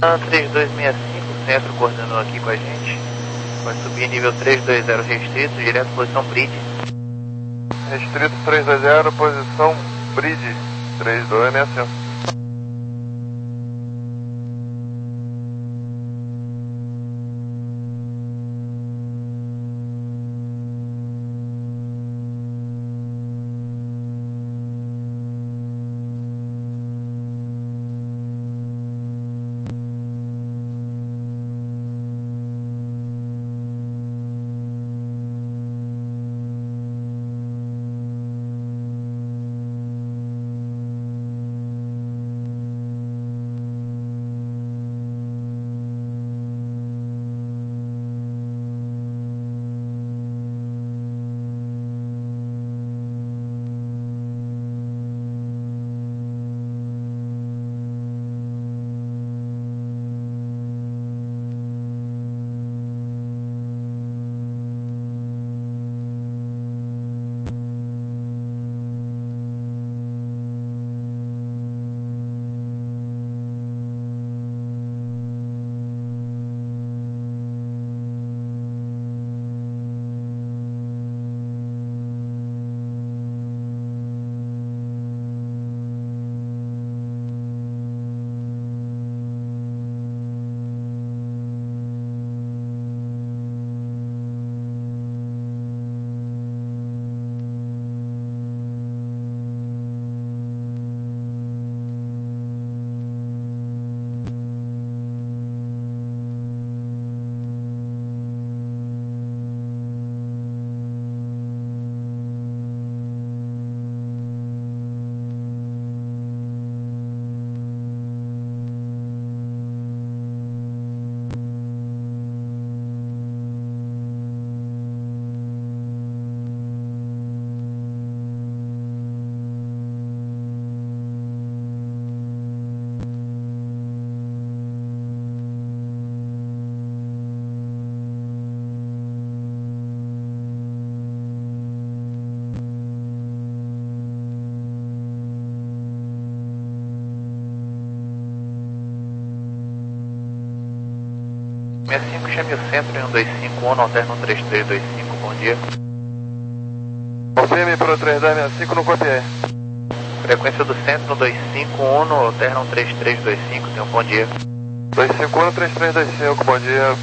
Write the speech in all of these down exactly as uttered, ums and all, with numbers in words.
três dois seis cinco, centro coordenou aqui com a gente. Vai subir nível trezentos e vinte restrito, direto posição bridge. Restrito trezentos e vinte, posição bridge, três dois seis cinco. seis cinco, chame o centro em um dois cinco um, alterno três três dois cinco, bom dia. Confirme para o três dois seis cinco, não copiei. Frequência do centro no dois cinco um, no alterno três três dois cinco, tenha um bom dia. dois cinco um, três três dois cinco, bom dia.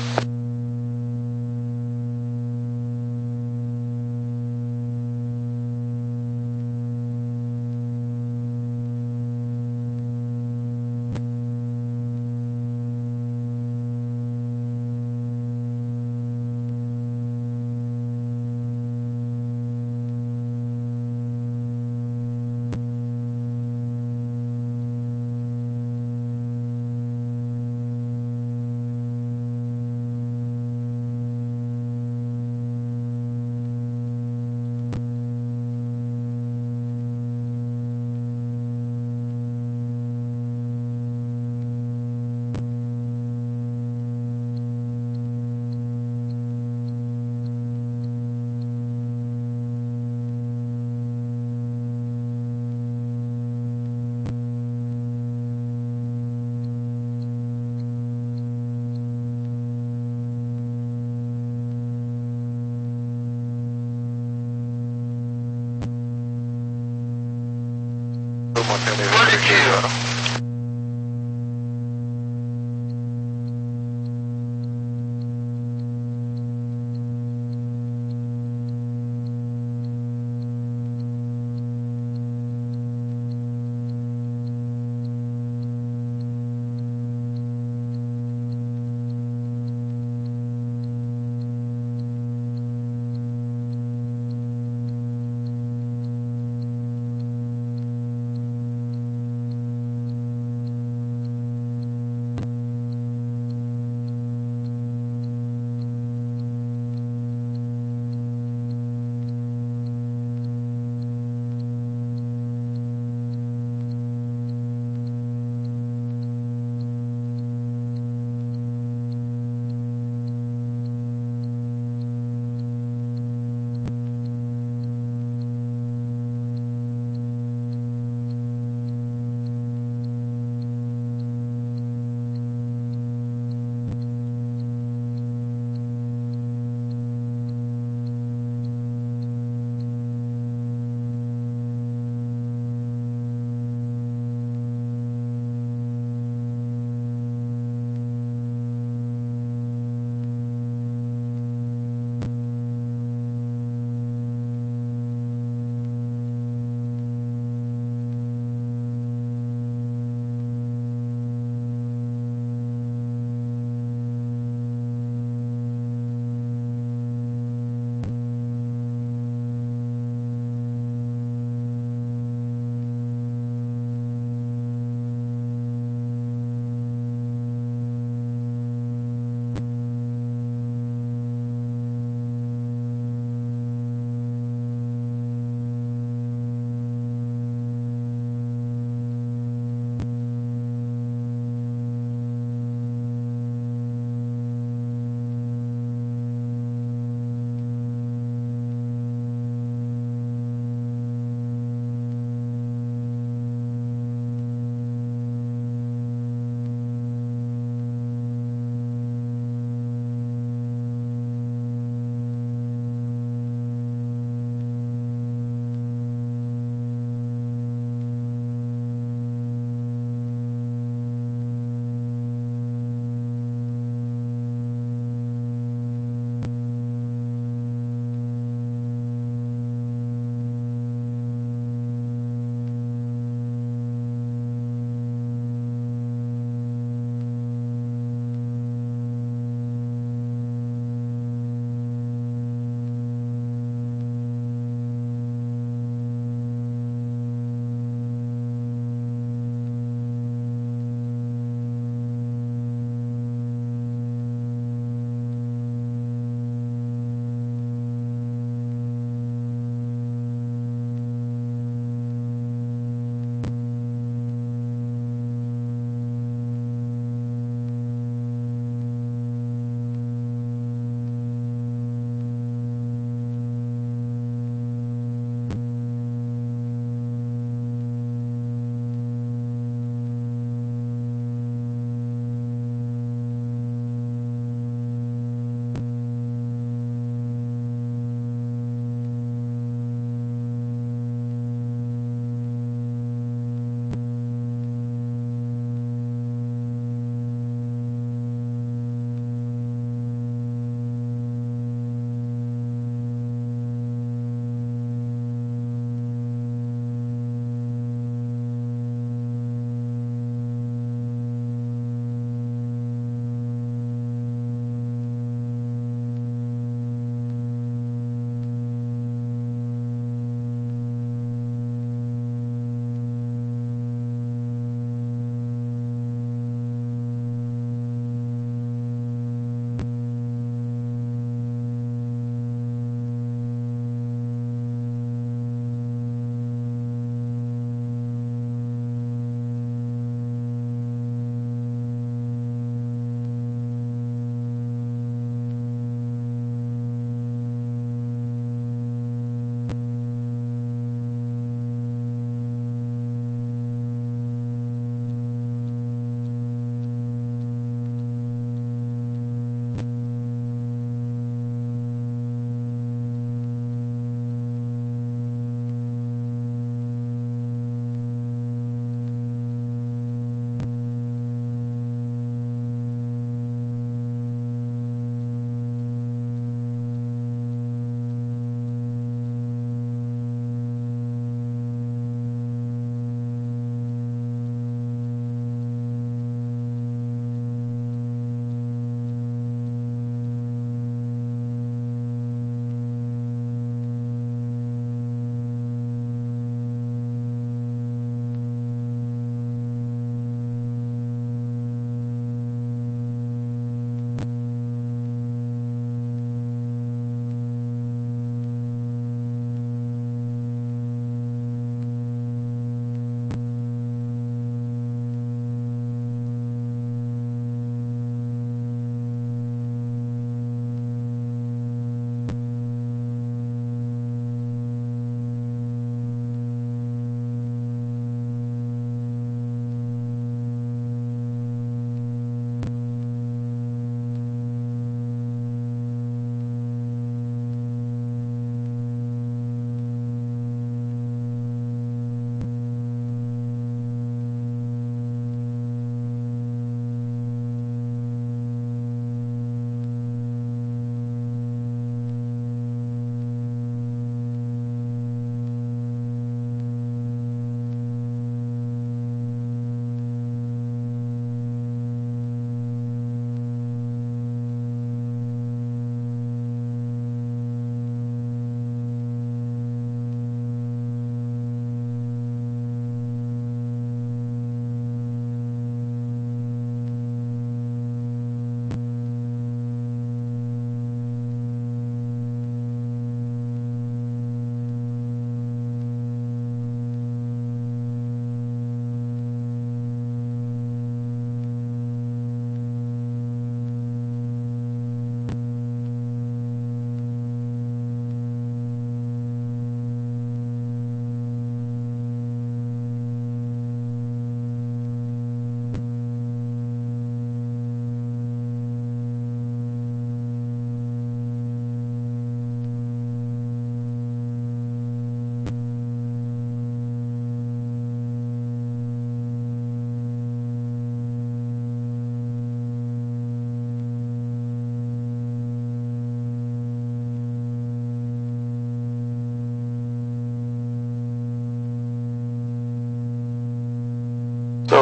Positivo.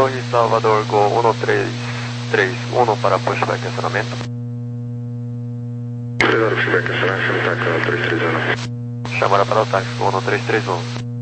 Torre Salvador, Gol um três três um para pushback acionamento. três horas pushback acionamento, táxi um três três um. Chamada para o táxi um três três um.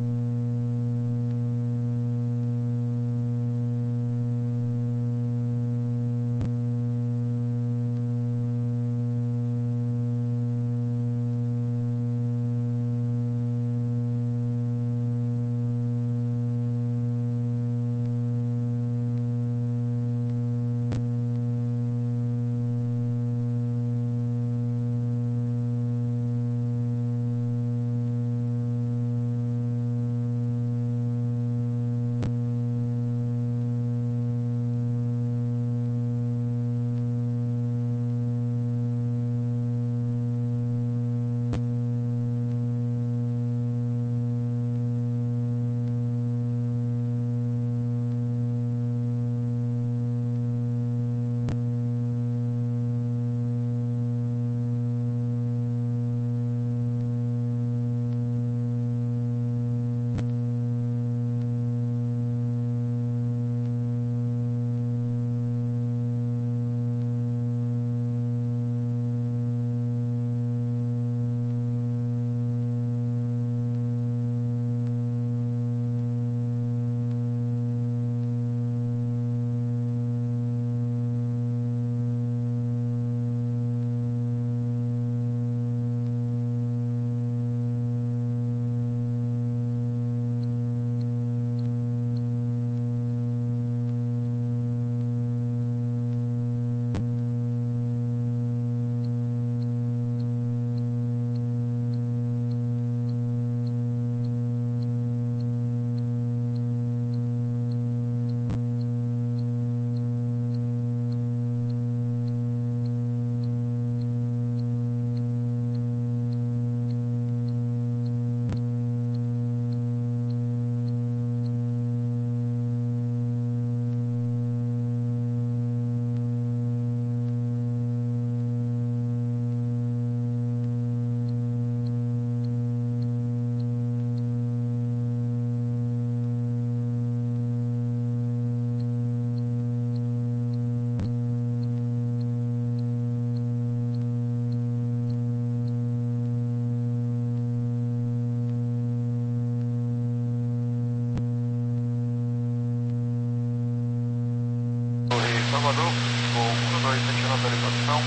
Salvador, Gol um dois sete um, autorização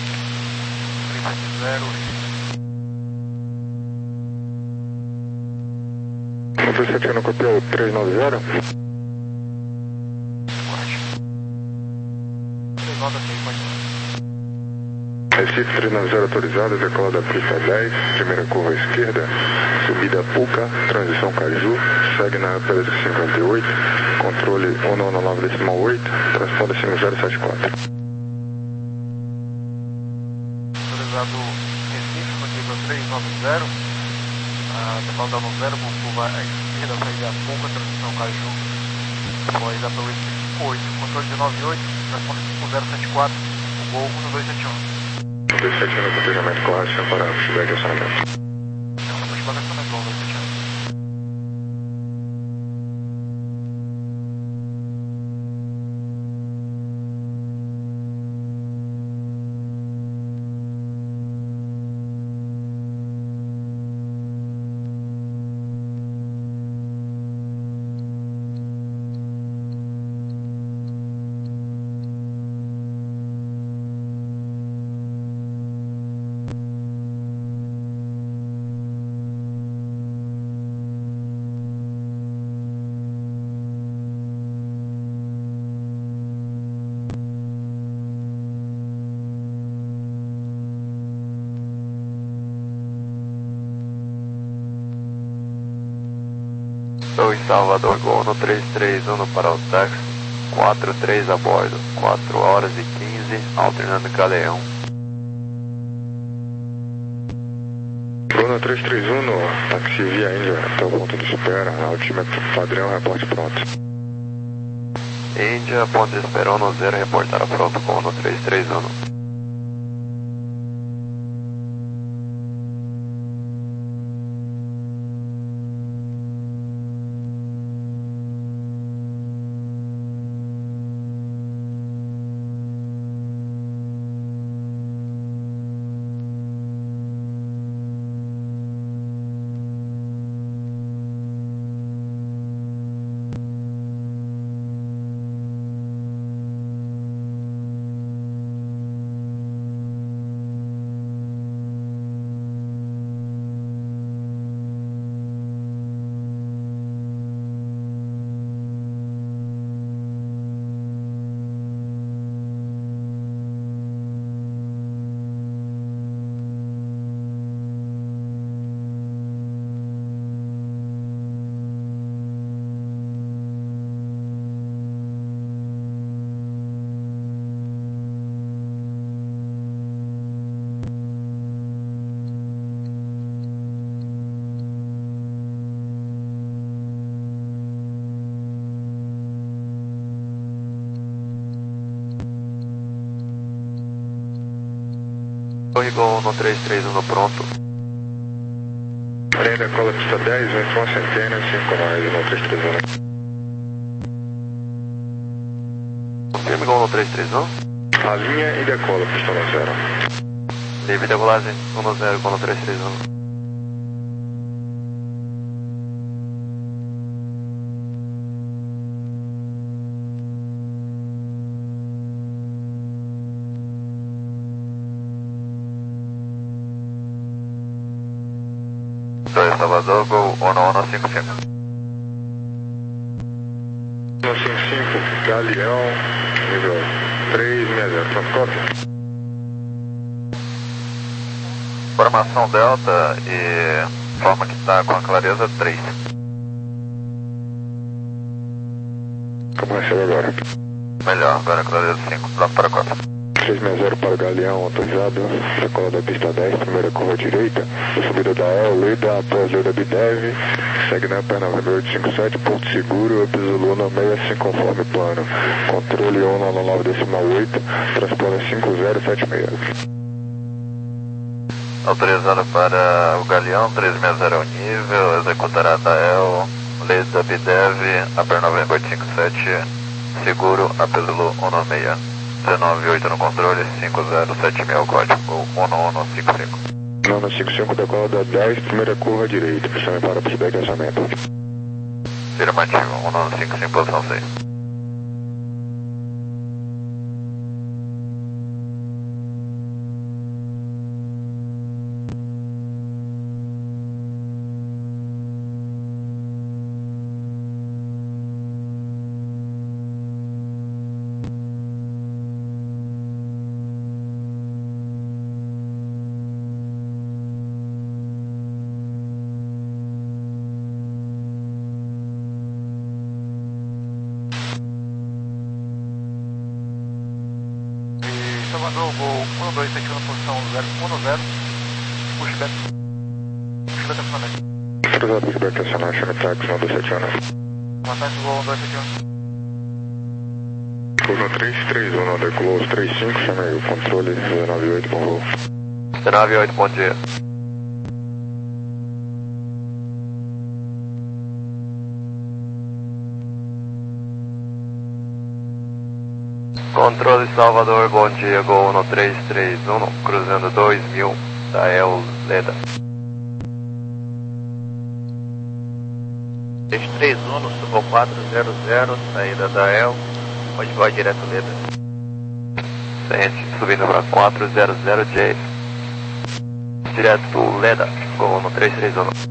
três sete zero. um dois sete um, copiou três nove zero. três rodas aí, pode ir. Recife três nove zero autorizado, decola da pista dez, primeira curva à esquerda, subida Puca, transição Caju, segue na P Z cinquenta e oito, controle um nove nove decimal oito, transponda-se no zero sete quatro. Autorizado Recife, contínua três nove zero, decola da nove zero, curva à esquerda, saída Puca, transição Caju, após a P Z cinquenta e oito, controle de nove oito, transponda-se no zero sete quatro, o Gol um dois sete um. um dois sete um, acompanhamento correção para pushback acionamento. Então, pushback acionamento, um dois sete um. Torre Salvador, Gol um três três um para o táxi, quatro três a bordo, quatro horas e quinze, alternando Galeão. Bruno três três um, no táxi via Índia, até o ponto de espera, altímetro padrão, reporte pronto. Índia, ponto de espera no zero, reportar pronto com no três três um. Torre Gol no três três um no pronto. Além da cola pista dez, vento uma centena, cinco mais, no três três um. Confirme Gol no três três um. A linha e decola, pista no zero. Livre decolagem um no zero, Gol no três três um. Torre Salvador, Gol um um cinco cinco. um cinco cinco, Galeão, nível três seis zero, transporte. Formação Delta e forma que está com a clareza três. Como recebe agora? Melhor, agora a clareza cinco, pronto para quatro. seis seis zero para o Galeão, autorizado, decola da pista dez, primeira curva direita, subida da E L, Leda, após Leda Bidev, segue na perna oito cinco sete, ponto seguro, Epsilona sessenta e cinco conforme plano, controle um nove nove oito, transpone cinco zero sete seis. Autorizado para o Galeão, três seis zero ao nível, executará da E L, Leda Bidev, a perna oito cinco sete, seguro, Apesilo um nove seis. dezenove oito no controle, cinco zero sete seis o código, um um cinco cinco. um um cinco cinco, decola da dez, primeira curva direita, pressione para pista de lançamento. Afirmativo, um um cinco cinco, posição seis. Salvador, Gol um dois sete um, posição zero um zero, push back, push back acionamento. Autorizado, push back acionar, chame táxi, um dois sete um. Ataque Gol um dois sete um. Gol no três três um, decolou os três cinco, chame aí o controle, dezenove oito, bom voo. dezenove oito, bom dia. Controle Salvador, bom dia, Gol no três três um, cruzando dois mil, da E L, Leda. três três um, no Subal quatro zero zero, saída da E L, pode voar direto Leda. Sente, subindo para quatro zero zero J, direto Leda, Gol no três três um.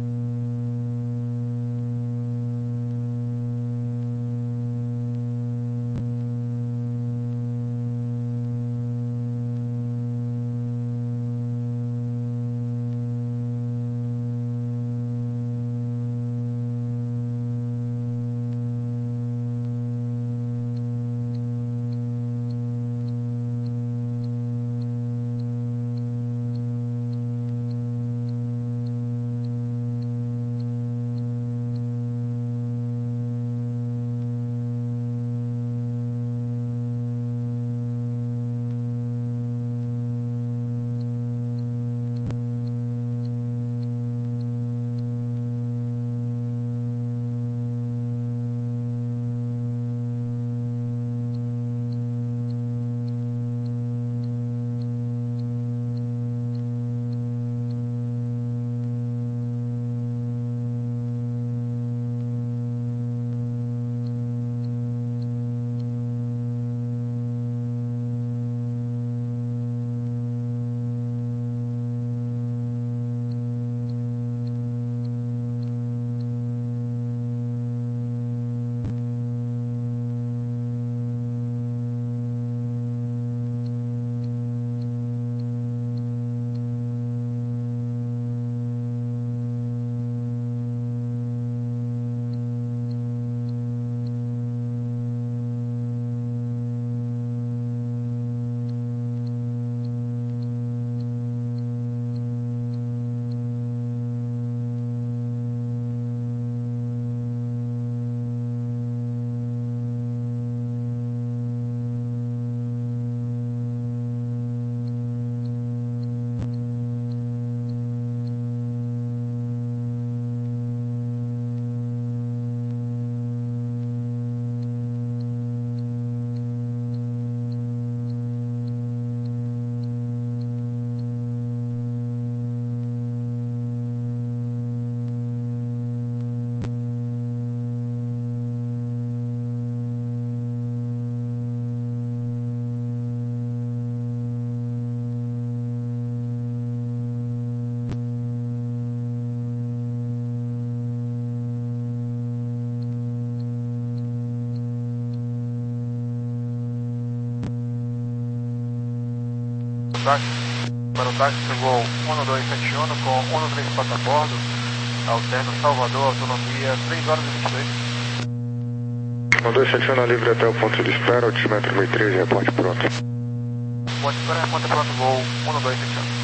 táxi. Para o táxi chegou um dois sete um com um três quatro a bordo. Alterno Salvador, autonomia três horas e vinte e dois. um dois sete um livre até o ponto de espera, altímetro mil e três, reporte pronto. Ponte espera, reporte pronto, voo um dois sete um.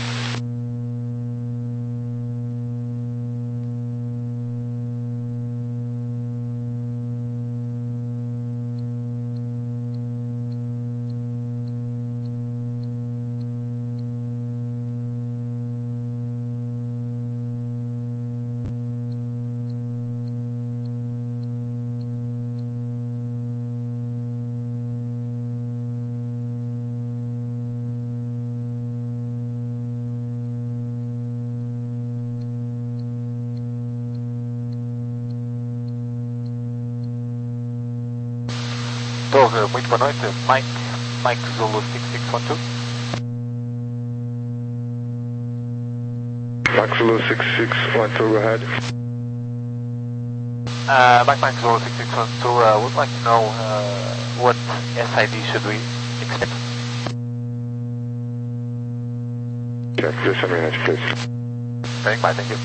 Torre, muito boa noite. Mike, Mike Zulu six six one two. Mike Zulu six six one two, go ahead. Uh, Mike, Mike Zulu six six one two, uh, would like to know uh, what S I D should we expect? Check, just a minute, please. Very fine, thank you.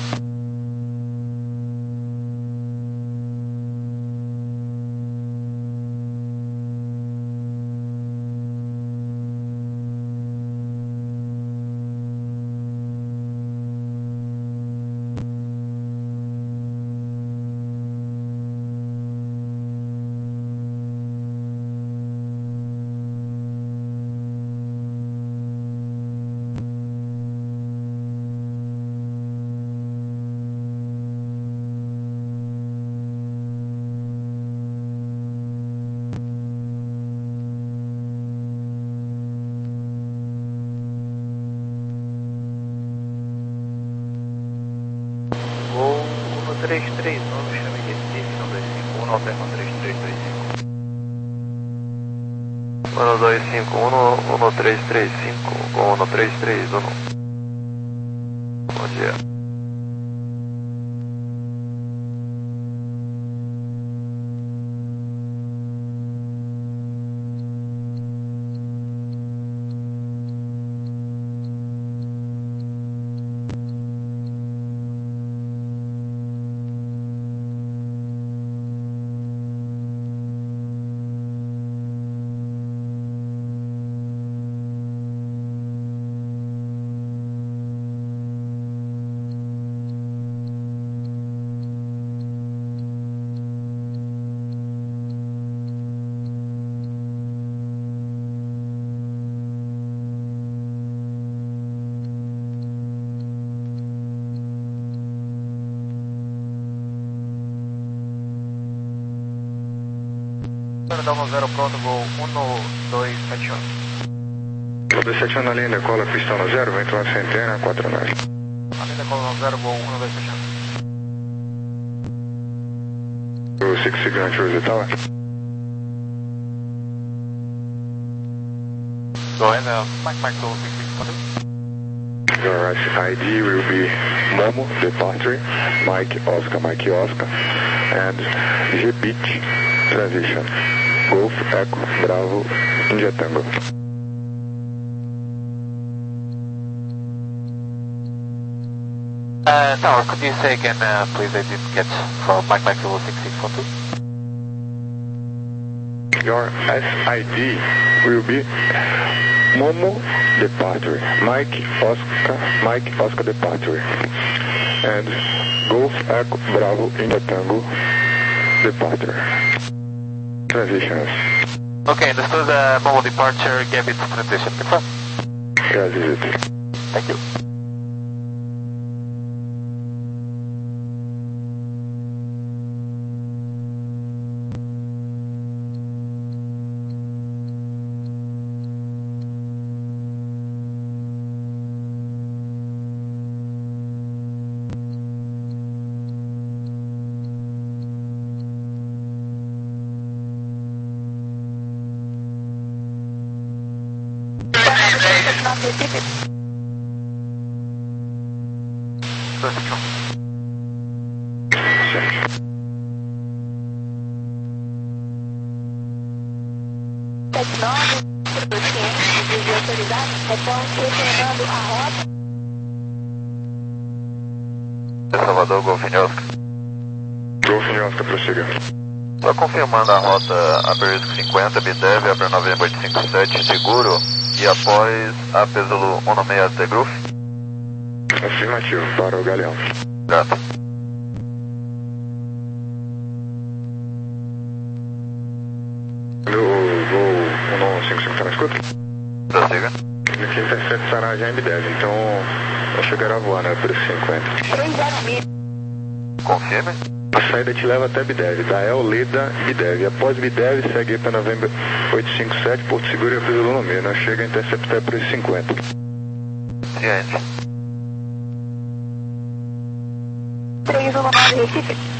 Voo um três três um, chame Recife, um dois cinco um, alterno um três três dois cinco. um dois cinco um, um três três cinco, um três três um. Bom dia. Down zero pronto, voo um dois sete um. um dois sete um na linha, decola, pistão no zero, vento na centena, quatro nove. Na linha decola no zero, voo um dois sete um. O six six one two Tower. Go ahead, uh, Mike, Mike Zulu six six one two. Your I D will be Momo, departure, Mike Oscar, Mike Oscar, and G Beach transition. Golf Echo Bravo India Tango. Uh, Tower, could you say again, uh, please, I didn't get from Mike, Mike Zulu six six one two. Your S I D will be Momo departure, Mike Oscar, Mike Oscar departure, and Golf Echo Bravo India Tango departure. Transitions. Okay, understood. Uh, Momo departure, Gambit transition. Confirm. Yes, is it. Thank you. sete nove, ciente de autoridade, é ponto controlador Golf Oscar. Golf Oscar, prossiga. Só confirmando a rota Aberrisco cinquenta, Bidev, Abra November oito cinco sete, seguro, e após a Pesulo cento e sessenta The Groove. Afirmativo, para o Galeão. Gato. O voo cento e cinquenta e cinco está na escuta? Prossiga. Aqui intercepta Sarah já em Bidev, então eu chegará a voar na Aberrisco cinquenta. Confirme. A saída te leva até Bidev, da El Leda, Bidev. Após Bidev, segue para November oito cinco sete, Porto Seguro e a Pesulo Nomê. Nós chega a interceptar Aberrisco cinquenta. Ciente. três um nove, Recife.